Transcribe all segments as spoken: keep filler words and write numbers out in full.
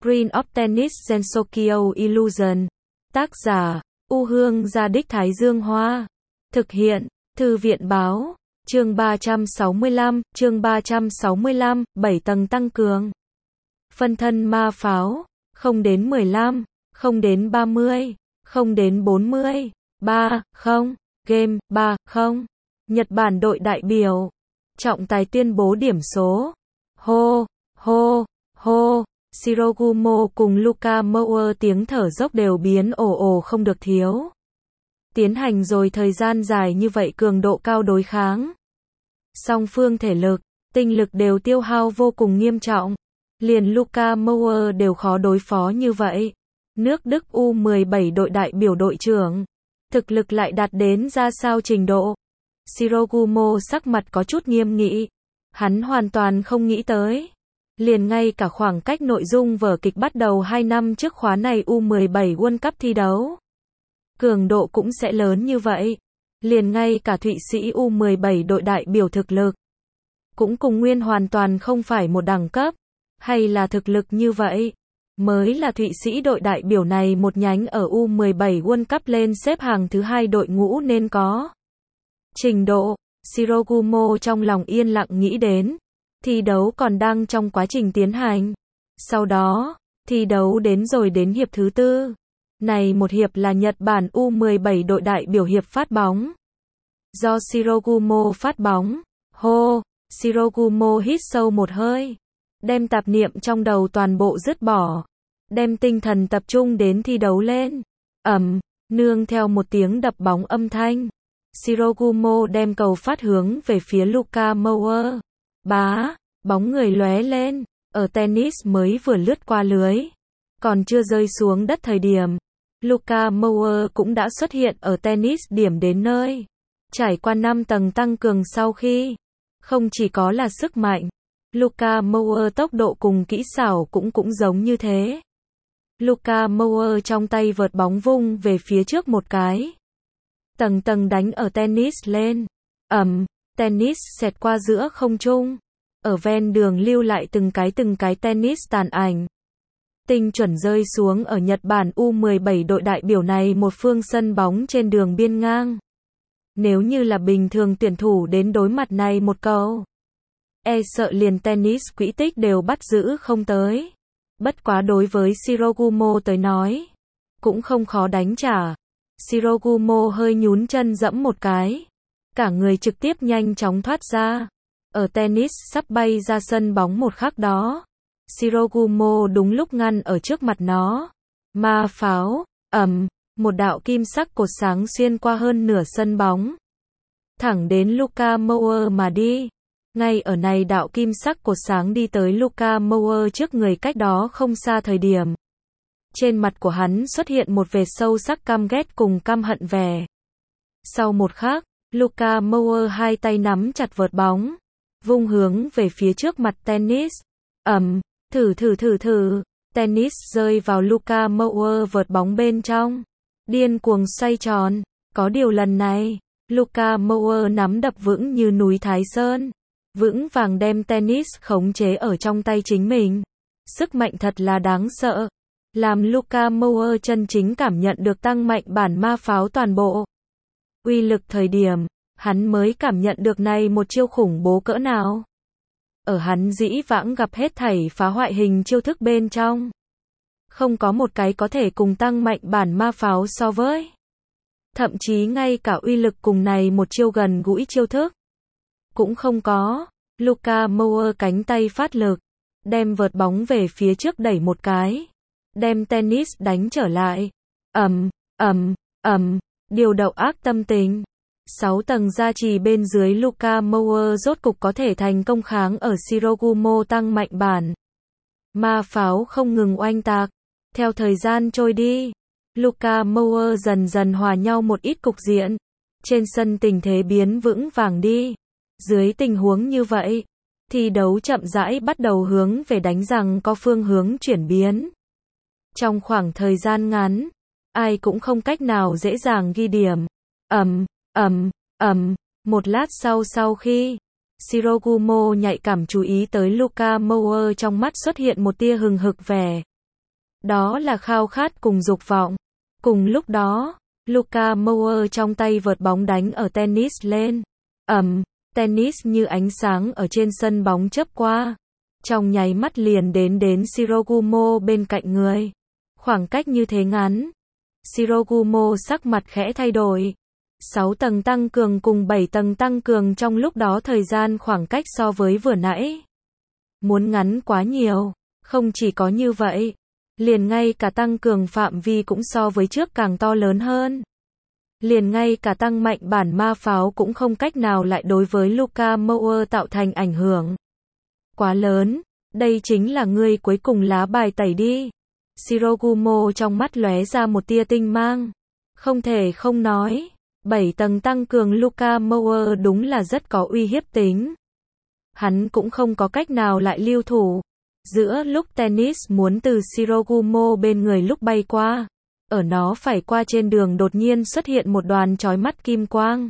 Screen of Tennis Gensokyo Illusion. Tác giả, U Hương Gia Đích Thái Dương Hoa. Thực hiện, Thư viện Báo. Chương ba trăm sáu mươi lăm, chương ba trăm sáu mươi lăm, bảy tầng tăng cường. Phân thân ma pháo, không đến mười lăm, không đến ba mươi, không đến bốn mươi, ba, không, game, ba, không. Nhật Bản đội đại biểu. Trọng tài tuyên bố điểm số. Hô, hô, hô. Shirogumo cùng Luka Mauer tiếng thở dốc đều biến ồ ồ không được thiếu. Tiến hành rồi thời gian dài như vậy cường độ cao đối kháng. Song phương thể lực, tinh lực đều tiêu hao vô cùng nghiêm trọng. Liền Luka Mauer đều khó đối phó như vậy. Nước Đức U mười bảy đội đại biểu đội trưởng. Thực lực lại đạt đến ra sao trình độ. Shirogumo sắc mặt có chút nghiêm nghị. Hắn hoàn toàn không nghĩ tới. Liền ngay cả khoảng cách nội dung vở kịch bắt đầu hai năm trước khóa này U mười bảy World Cup thi đấu. Cường độ cũng sẽ lớn như vậy. Liền ngay cả Thụy Sĩ U mười bảy đội đại biểu thực lực. Cũng cùng Nguyên hoàn toàn không phải một đẳng cấp. Hay là thực lực như vậy. Mới là Thụy Sĩ đội đại biểu này một nhánh ở U mười bảy World Cup lên xếp hàng thứ hai đội ngũ nên có. Trình độ, Shirogumo trong lòng yên lặng nghĩ đến. Thi đấu còn đang trong quá trình tiến hành. Sau đó, thi đấu đến rồi đến hiệp thứ tư. Này một hiệp là Nhật Bản U mười bảy đội đại biểu hiệp phát bóng. Do Shirogumo phát bóng. Hô, Shirogumo hít sâu một hơi. Đem tạp niệm trong đầu toàn bộ dứt bỏ. Đem tinh thần tập trung đến thi đấu lên. Ầm, nương theo một tiếng đập bóng âm thanh. Shirogumo đem cầu phát hướng về phía Luka Mauer. Bá, bóng người lóe lên, ở tennis mới vừa lướt qua lưới. Còn chưa rơi xuống đất thời điểm. Luka Mauer cũng đã xuất hiện ở tennis điểm đến nơi. Trải qua năm tầng tăng cường sau khi. Không chỉ có là sức mạnh. Luka Mauer tốc độ cùng kỹ xảo cũng cũng giống như thế. Luka Mauer trong tay vợt bóng vung về phía trước một cái. Tầng tầng đánh ở tennis lên. Ầm, tennis xẹt qua giữa không trung. Ở ven đường lưu lại từng cái từng cái tennis tàn ảnh. Tinh chuẩn rơi xuống ở Nhật Bản U mười bảy đội đại biểu này một phương sân bóng trên đường biên ngang. Nếu như là bình thường tuyển thủ đến đối mặt này một cầu. E sợ liền tennis quỹ tích đều bắt giữ không tới. Bất quá đối với Shirogumo tới nói. Cũng không khó đánh trả. Shirogumo hơi nhún chân dẫm một cái. Cả người trực tiếp nhanh chóng thoát ra. Ở tennis sắp bay ra sân bóng một khắc đó. Shirogumo đúng lúc ngăn ở trước mặt nó. Ma pháo, ầm, một đạo kim sắc cột sáng xuyên qua hơn nửa sân bóng. Thẳng đến Luka Mauer mà đi. Ngay ở này đạo kim sắc cột sáng đi tới Luka Mauer trước người cách đó không xa thời điểm. Trên mặt của hắn xuất hiện một vệt sâu sắc căm ghét cùng căm hận vẻ. Sau một khắc, Luka Mauer hai tay nắm chặt vợt bóng. Vung hướng về phía trước mặt tennis. Ầm, thử thử thử thử. Tennis rơi vào Luka Mauer vợt bóng bên trong. Điên cuồng xoay tròn. Có điều lần này, Luka Mauer nắm đập vững như núi Thái Sơn. Vững vàng đem tennis khống chế ở trong tay chính mình. Sức mạnh thật là đáng sợ. Làm Luka Mauer chân chính cảm nhận được tăng mạnh bản ma pháo toàn bộ. Uy lực thời điểm, hắn mới cảm nhận được này một chiêu khủng bố cỡ nào. Ở hắn dĩ vãng gặp hết thảy phá hoại hình chiêu thức bên trong. Không có một cái có thể cùng tăng mạnh bản ma pháo so với. Thậm chí ngay cả uy lực cùng này một chiêu gần gũi chiêu thức. Cũng không có. Luka Mauer cánh tay phát lực. Đem vợt bóng về phía trước đẩy một cái. Đem tennis đánh trở lại. Ầm, ầm, ầm, điều động ác tâm tình. Sáu tầng gia trì bên dưới Luka Mauer rốt cục có thể thành công kháng ở Shirogumo tăng mạnh bản. Ma pháo không ngừng oanh tạc. Theo thời gian trôi đi, Luka Mauer dần dần hòa nhau một ít cục diện. Trên sân tình thế biến vững vàng đi. Dưới tình huống như vậy, thi đấu chậm rãi bắt đầu hướng về đánh rằng có phương hướng chuyển biến. Trong khoảng thời gian ngắn, ai cũng không cách nào dễ dàng ghi điểm. Ầm, ầm, ầm, một lát sau sau khi Shirogumo nhạy cảm chú ý tới Luka Mauer trong mắt xuất hiện một tia hừng hực vẻ. Đó là khao khát cùng dục vọng. Cùng lúc đó, Luka Mower trong tay vợt bóng đánh ở tennis lên. Ầm, tennis như ánh sáng ở trên sân bóng chớp qua. Trong nháy mắt liền đến đến Shirogumo bên cạnh người. Khoảng cách như thế ngắn. Shirogumo sắc mặt khẽ thay đổi. sáu tầng tăng cường cùng bảy tầng tăng cường trong lúc đó thời gian khoảng cách so với vừa nãy. Muốn ngắn quá nhiều. Không chỉ có như vậy. Liền ngay cả tăng cường phạm vi cũng so với trước càng to lớn hơn. Liền ngay cả tăng mạnh bản ma pháo cũng không cách nào lại đối với Luka Mower tạo thành ảnh hưởng. Quá lớn, đây chính là ngươi cuối cùng lá bài tẩy đi. Shirogumo trong mắt lóe ra một tia tinh mang. Không thể không nói, bảy tầng tăng cường Luka Mower đúng là rất có uy hiếp tính. Hắn cũng không có cách nào lại lưu thủ. Giữa lúc tennis muốn từ Shirogumo bên người lúc bay qua, ở nó phải qua trên đường đột nhiên xuất hiện một đoàn chói mắt kim quang.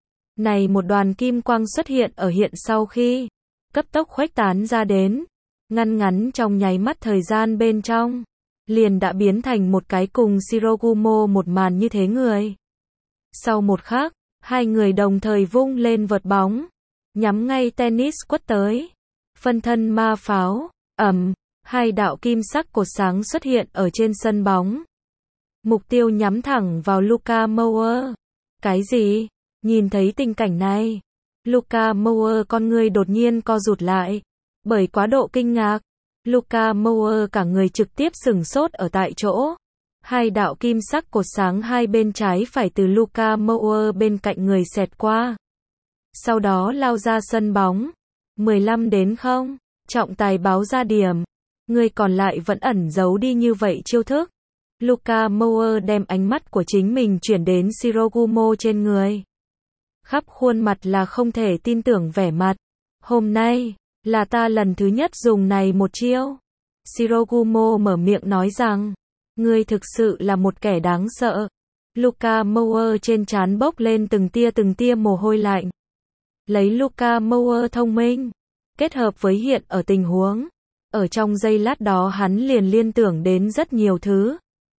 Này một đoàn kim quang xuất hiện ở hiện sau khi cấp tốc khuếch tán ra đến, ngăn ngắn trong nháy mắt thời gian bên trong, liền đã biến thành một cái cùng Shirogumo một màn như thế người. Sau một khắc, hai người đồng thời vung lên vợt bóng, nhắm ngay tennis quất tới. Phân thân ma pháo, ầm, hai đạo kim sắc cột sáng xuất hiện ở trên sân bóng. Mục tiêu nhắm thẳng vào Luka Mower. Cái gì? Nhìn thấy tình cảnh này, Luka Mower con người đột nhiên co rụt lại. Bởi quá độ kinh ngạc, Luka Mower cả người trực tiếp sửng sốt ở tại chỗ. Hai đạo kim sắc cột sáng hai bên trái phải từ Luka Mower bên cạnh người xẹt qua. Sau đó lao ra sân bóng. mười lăm đến không, trọng tài báo ra điểm. Người còn lại vẫn ẩn giấu đi như vậy chiêu thức. Luka Mower đem ánh mắt của chính mình chuyển đến Shirogumo trên người. Khắp khuôn mặt là không thể tin tưởng vẻ mặt. Hôm nay, là ta lần thứ nhất dùng này một chiêu. Shirogumo mở miệng nói rằng, ngươi thực sự là một kẻ đáng sợ. Luka Mower trên trán bốc lên từng tia từng tia mồ hôi lạnh. Lấy Luka Mower thông minh, kết hợp với hiện ở tình huống. Ở trong giây lát đó hắn liền liên tưởng đến rất nhiều thứ.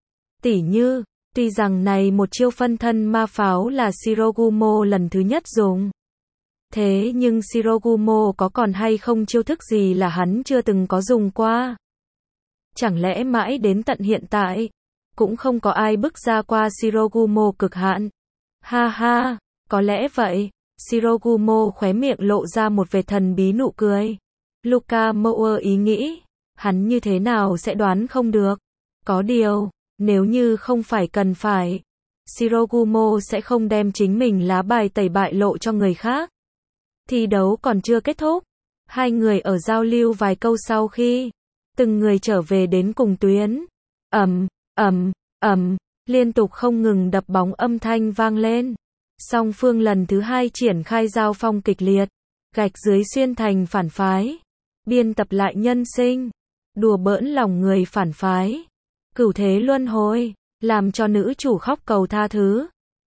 Tỉ như, tuy rằng này một chiêu phân thân ma pháo là Shirogumo lần thứ nhất dùng. Thế nhưng Shirogumo có còn hay không chiêu thức gì là hắn chưa từng có dùng qua? Chẳng lẽ mãi đến tận hiện tại, cũng không có ai bước ra qua Shirogumo cực hạn? Ha ha, có lẽ vậy. Shirogumo khóe miệng lộ ra một vệt thần bí nụ cười. Luka Mower ý nghĩ, hắn như thế nào sẽ đoán không được. Có điều, nếu như không phải cần phải, Shirogumo sẽ không đem chính mình lá bài tẩy bại lộ cho người khác. Thi đấu còn chưa kết thúc. Hai người ở giao lưu vài câu sau khi từng người trở về đến cùng tuyến. Ầm, ầm, ầm, liên tục không ngừng đập bóng âm thanh vang lên. Song phương lần thứ hai triển khai giao phong kịch liệt. Gạch dưới xuyên thành phản phái. Biên tập lại nhân sinh. Đùa bỡn lòng người phản phái. Cửu thế luân hồi, làm cho nữ chủ khóc cầu tha thứ.